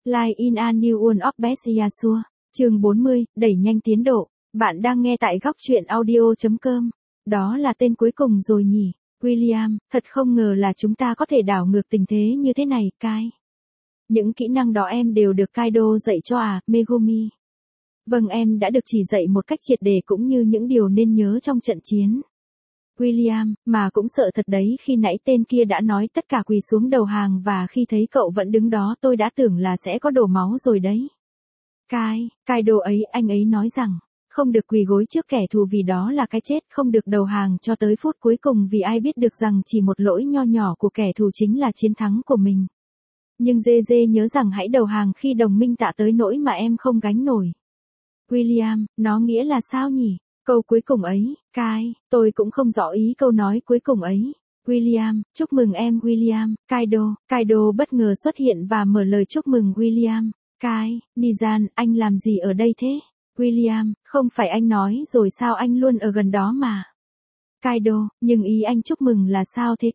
Line in a new world of best Yasua. Chương 40, đẩy nhanh tiến độ. Bạn đang nghe tại góc truyện audio.com. Đó là tên cuối cùng rồi nhỉ? William, thật không ngờ là chúng ta có thể đảo ngược tình thế như thế này, Kai. Những kỹ năng đó em đều được Kaido dạy cho à, Megumi? Vâng, em đã được chỉ dạy một cách triệt để cũng như những điều nên nhớ trong trận chiến. William, mà cũng sợ thật đấy, khi nãy tên kia đã nói tất cả quỳ xuống đầu hàng và khi thấy cậu vẫn đứng đó tôi đã tưởng là sẽ có đổ máu rồi đấy. Kaido ấy, anh ấy nói rằng, không được quỳ gối trước kẻ thù vì đó là cái chết, không được đầu hàng cho tới phút cuối cùng vì ai biết được rằng chỉ một lỗi nho nhỏ của kẻ thù chính là chiến thắng của mình. Nhưng JJ nhớ rằng hãy đầu hàng khi đồng minh tạ tới nỗi mà em không gánh nổi. William, nó nghĩa là sao nhỉ? Câu cuối cùng ấy, tôi cũng không rõ ý câu nói cuối cùng ấy. William, chúc mừng em William. Kaido bất ngờ xuất hiện và mở lời chúc mừng William. Nizan, anh làm gì ở đây thế? William, không phải anh nói rồi sao anh luôn ở gần đó mà. Kaido, nhưng ý anh chúc mừng là sao thế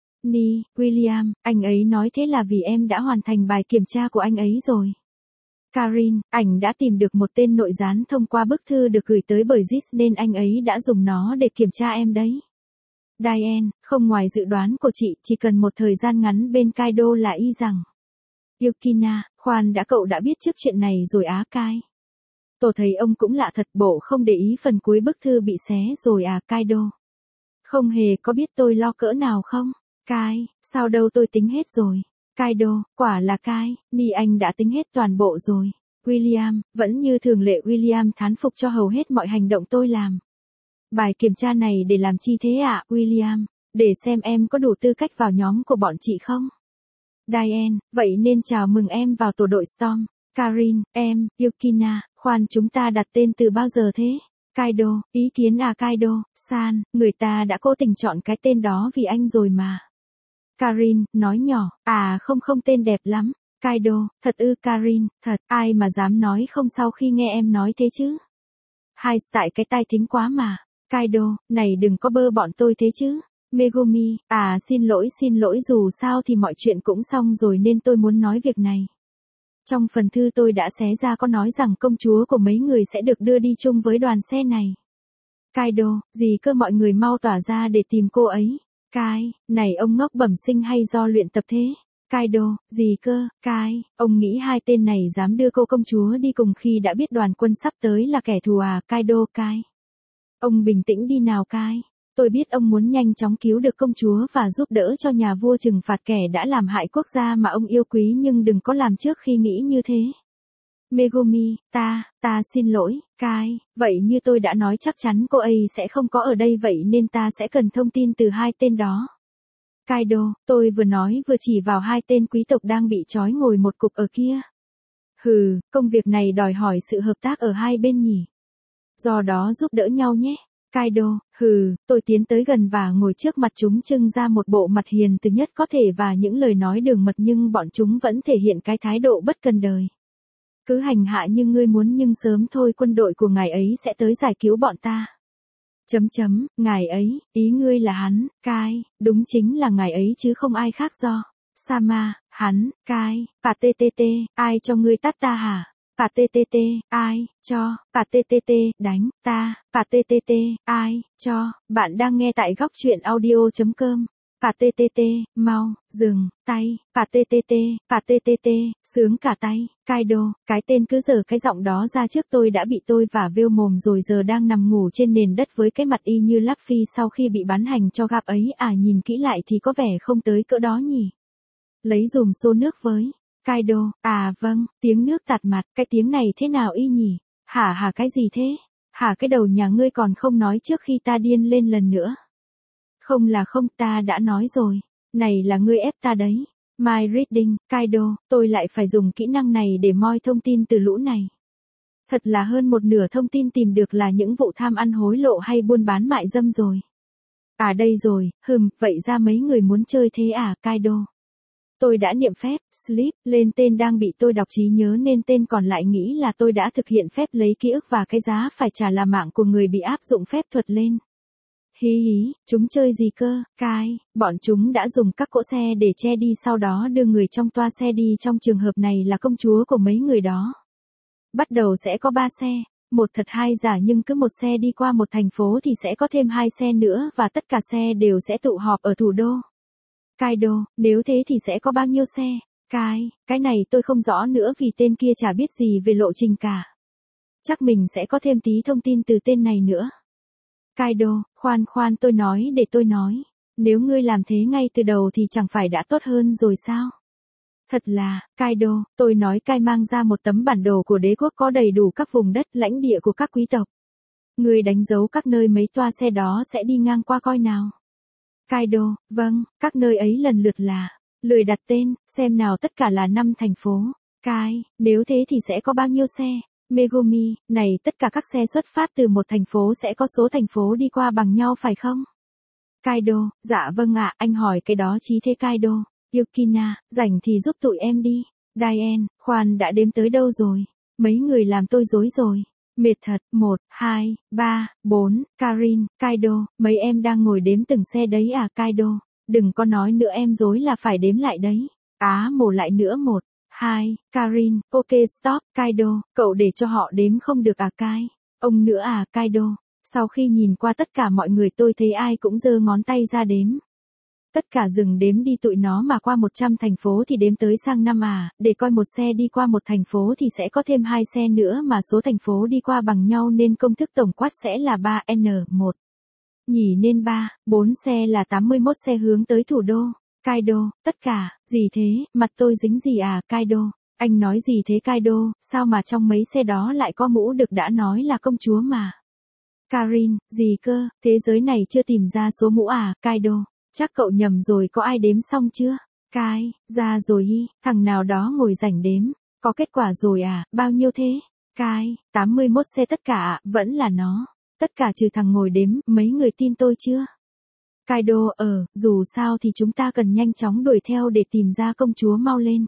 William, anh ấy nói thế là vì em đã hoàn thành bài kiểm tra của anh ấy rồi. Karin, ảnh đã tìm được một tên nội gián thông qua bức thư được gửi tới bởi Zis nên anh ấy đã dùng nó để kiểm tra em đấy. Diane, không ngoài dự đoán của chị, chỉ cần một thời gian ngắn bên Kaido là y rằng. Yukina, khoan đã, cậu đã biết trước chuyện này rồi á Kai. Tôi thấy ông cũng lạ thật, bộ không để ý phần cuối bức thư bị xé rồi à Kaido. Không hề có biết tôi lo cỡ nào không? Sao đâu, tôi tính hết rồi. Kaido, quả là Ni anh đã tính hết toàn bộ rồi. William, vẫn như thường lệ William thán phục cho hầu hết mọi hành động tôi làm. Bài kiểm tra này để làm chi thế ạ, William? Để xem em có đủ tư cách vào nhóm của bọn chị không? Diane, vậy nên chào mừng em vào tổ đội Storm. Karin, em, Yukina, khoan, chúng ta đặt tên từ bao giờ thế? Kaido, ý kiến à Kaido-san, người ta đã cố tình chọn cái tên đó vì anh rồi mà. Karin, nói nhỏ, không tên đẹp lắm. Kaido, thật ư Karin, thật, ai mà dám nói không sau khi nghe em nói thế chứ? Hai tại cái tai thính quá mà. Kaido, này đừng có bơ bọn tôi thế chứ. Megumi, xin lỗi dù sao thì mọi chuyện cũng xong rồi nên tôi muốn nói việc này. Trong phần thư tôi đã xé ra có nói rằng công chúa của mấy người sẽ được đưa đi chung với đoàn xe này. Kaido, gì cơ, mọi người mau tỏa ra để tìm cô ấy. Này ông ngốc bẩm sinh hay do luyện tập thế? Kaido, gì cơ, ông nghĩ hai tên này dám đưa cô công chúa đi cùng khi đã biết đoàn quân sắp tới là kẻ thù à, Kaido. Ông bình tĩnh đi nào tôi biết ông muốn nhanh chóng cứu được công chúa và giúp đỡ cho nhà vua trừng phạt kẻ đã làm hại quốc gia mà ông yêu quý, nhưng đừng có làm trước khi nghĩ như thế. Megumi, ta xin lỗi, vậy như tôi đã nói chắc chắn cô ấy sẽ không có ở đây, vậy nên ta sẽ cần thông tin từ hai tên đó. Kaido, tôi vừa nói vừa chỉ vào hai tên quý tộc đang bị trói ngồi một cục ở kia. Công việc này đòi hỏi sự hợp tác ở hai bên nhỉ. Do đó giúp đỡ nhau nhé. Kaido, tôi tiến tới gần và ngồi trước mặt chúng, trưng ra một bộ mặt hiền từ nhất có thể và những lời nói đường mật, nhưng bọn chúng vẫn thể hiện cái thái độ bất cần đời. Cứ hành hạ như ngươi muốn, nhưng sớm thôi quân đội của ngài ấy sẽ tới giải cứu bọn ta. Ngài ấy, ý ngươi là hắn, đúng chính là ngài ấy chứ không ai khác. Do Sama, hắn, Pattt, ai cho ngươi tát ta hả? Pattt, ai cho? Pattt, đánh ta. Pattt, ai cho? Bạn đang nghe tại góc truyện audio.com. Pattt, mau dừng tay. Pattt, sướng cả tay. Kaido, cái tên cứ giở cái giọng đó ra trước tôi đã bị tôi và vêu mồm rồi, giờ đang nằm ngủ trên nền đất với cái mặt y như Luffy sau khi bị bắn hành cho gặp ấy. Nhìn kỹ lại thì có vẻ không tới cỡ đó nhỉ. Lấy dùm xô nước với. Kaido, vâng, tiếng nước tạt mặt, cái tiếng này thế nào y nhỉ? Hả cái gì thế? Hả cái đầu nhà ngươi còn không nói trước khi ta điên lên lần nữa. Không là không, ta đã nói rồi. Này là ngươi ép ta đấy. My reading, Kaido, tôi lại phải dùng kỹ năng này để moi thông tin từ lũ này. Thật là hơn một nửa thông tin tìm được là những vụ tham ăn hối lộ hay buôn bán mại dâm rồi. Đây rồi, vậy ra mấy người muốn chơi thế à, Kaido? Tôi đã niệm phép, sleep, lên tên đang bị tôi đọc trí nhớ nên tên còn lại nghĩ là tôi đã thực hiện phép lấy ký ức và cái giá phải trả là mạng của người bị áp dụng phép thuật lên. Hí hí, chúng chơi gì cơ, Kai, bọn chúng đã dùng các cỗ xe để che đi sau đó đưa người trong toa xe đi, trong trường hợp này là công chúa của mấy người đó. Bắt đầu sẽ có 3 xe, một thật 2 giả, nhưng cứ một xe đi qua một thành phố thì sẽ có thêm 2 xe nữa và tất cả xe đều sẽ tụ họp ở thủ đô. Kaido, nếu thế thì sẽ có bao nhiêu xe? Kai, cái này tôi không rõ nữa vì tên kia chả biết gì về lộ trình cả. Chắc mình sẽ có thêm tí thông tin từ tên này nữa. Kaido, khoan tôi nói để tôi nói. Nếu ngươi làm thế ngay từ đầu thì chẳng phải đã tốt hơn rồi sao? Thật là, Kaido, tôi nói Kai mang ra một tấm bản đồ của đế quốc có đầy đủ các vùng đất lãnh địa của các quý tộc. Ngươi đánh dấu các nơi mấy toa xe đó sẽ đi ngang qua coi nào. Kaido, vâng, các nơi ấy lần lượt là, lười đặt tên, xem nào, tất cả là 5 thành phố. Kai, nếu thế thì sẽ có bao nhiêu xe? Megumi, này tất cả các xe xuất phát từ một thành phố sẽ có số thành phố đi qua bằng nhau phải không? Kaido, dạ vâng ạ, anh hỏi cái đó chí thế Kaido. Yukina, rảnh thì giúp tụi em đi. Diane, khoan, đã đếm tới đâu rồi? Mấy người làm tôi rối rồi. Mệt thật, 1, 2, 3, 4, Karin, Kaido, mấy em đang ngồi đếm từng xe đấy à Kaido? Đừng có nói nữa, em rối là phải đếm lại đấy. Mổ lại nữa, 1, 2, Karin, ok stop, Kaido, cậu để cho họ đếm không được à Kai? Ông nữa à Kaido? Sau khi nhìn qua tất cả mọi người tôi thấy ai cũng giơ ngón tay ra đếm. Tất cả dừng đếm đi, tụi nó mà qua 100 thành phố thì đếm tới sang 5 à, để coi một xe đi qua một thành phố thì sẽ có thêm 2 xe nữa mà số thành phố đi qua bằng nhau nên công thức tổng quát sẽ là 3N1. Nhỉ, nên 3, 4 xe là 81 xe hướng tới thủ đô. Kaido, tất cả, gì thế, mặt tôi dính gì à Kaido? Anh nói gì thế Kaido, sao mà trong mấy xe đó lại có mũ được, đã nói là công chúa mà. Karin, gì cơ, thế giới này chưa tìm ra số mũ à Kaido? Chắc cậu nhầm rồi, có ai đếm xong chưa? Kai, ra rồi hi, thằng nào đó ngồi rảnh đếm. Có kết quả rồi à, bao nhiêu thế? Kai, 81 xe tất cả, vẫn là nó. Tất cả trừ thằng ngồi đếm, mấy người tin tôi chưa? Kaido, dù sao thì chúng ta cần nhanh chóng đuổi theo để tìm ra công chúa, mau lên.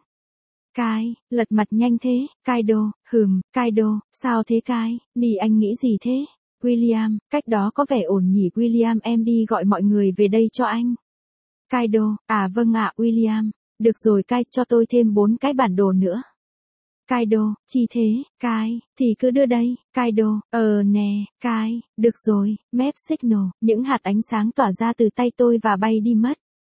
Kai, lật mặt nhanh thế, Kaido, Kaido, sao thế Kai, nì anh nghĩ gì thế? William, cách đó có vẻ ổn nhỉ William, em đi gọi mọi người về đây cho anh. Kaido, vâng ạ William, được rồi Kai, cho tôi thêm 4 cái bản đồ nữa. Kaido, chi thế, Kai, thì cứ đưa đây, Kaido, nè, Kai, được rồi, map signal, những hạt ánh sáng tỏa ra từ tay tôi và bay đi mất.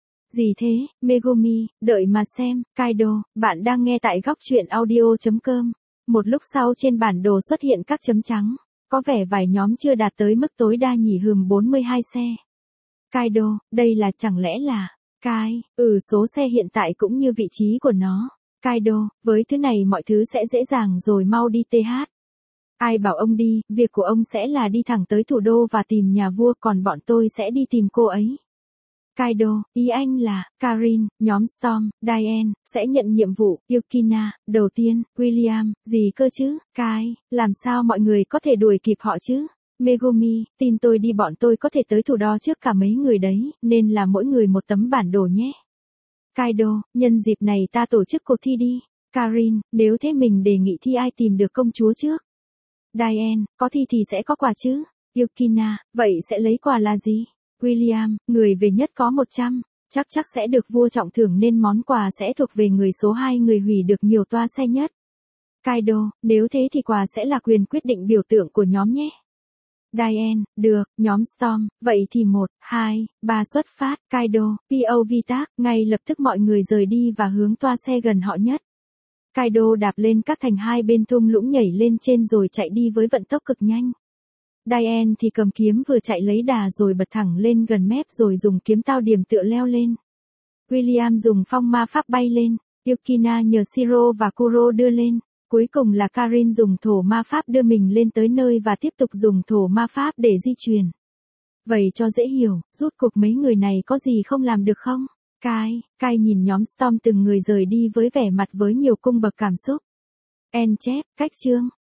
Gì thế, Megumi, đợi mà xem, Kaido, bạn đang nghe tại góc truyện audio.com. Một lúc sau trên bản đồ xuất hiện các chấm trắng. Có vẻ vài nhóm chưa đạt tới mức tối đa nhỉ, 42 xe. Kaido, đây là chẳng lẽ là, Kai, số xe hiện tại cũng như vị trí của nó. Kaido, với thứ này mọi thứ sẽ dễ dàng rồi, mau đi TH. Ai bảo ông đi, việc của ông sẽ là đi thẳng tới thủ đô và tìm nhà vua, còn bọn tôi sẽ đi tìm cô ấy. Kaido, ý anh là, Karin, nhóm Storm, Diane, sẽ nhận nhiệm vụ, Yukina, đầu tiên, William, gì cơ chứ, Kai, làm sao mọi người có thể đuổi kịp họ chứ? Megumi, tin tôi đi, bọn tôi có thể tới thủ đô trước cả mấy người đấy, nên là mỗi người một tấm bản đồ nhé. Kaido, nhân dịp này ta tổ chức cuộc thi đi. Karin, nếu thế mình đề nghị thi ai tìm được công chúa trước. Diane, có thi thì sẽ có quà chứ. Yukina, vậy sẽ lấy quà là gì? William, người về nhất có 100, chắc sẽ được vua trọng thưởng nên món quà sẽ thuộc về người số 2, người hủy được nhiều toa xe nhất. Kaido, nếu thế thì quà sẽ là quyền quyết định biểu tượng của nhóm nhé. Diane, được, nhóm Storm, vậy thì 1, 2, 3 xuất phát, Kaido, POV tác, ngay lập tức mọi người rời đi và hướng toa xe gần họ nhất. Kaido đạp lên các thành hai bên thung lũng, nhảy lên trên rồi chạy đi với vận tốc cực nhanh. Diane thì cầm kiếm vừa chạy lấy đà rồi bật thẳng lên gần mép rồi dùng kiếm tao điểm tựa leo lên. William dùng phong ma pháp bay lên, Yukina nhờ Shiro và Kuro đưa lên. Cuối cùng là Karin dùng thổ ma pháp đưa mình lên tới nơi và tiếp tục dùng thổ ma pháp để di chuyển. Vậy cho dễ hiểu, rút cuộc mấy người này có gì không làm được không? Kai nhìn nhóm Storm từng người rời đi với vẻ mặt với nhiều cung bậc cảm xúc. Chép, cách chương.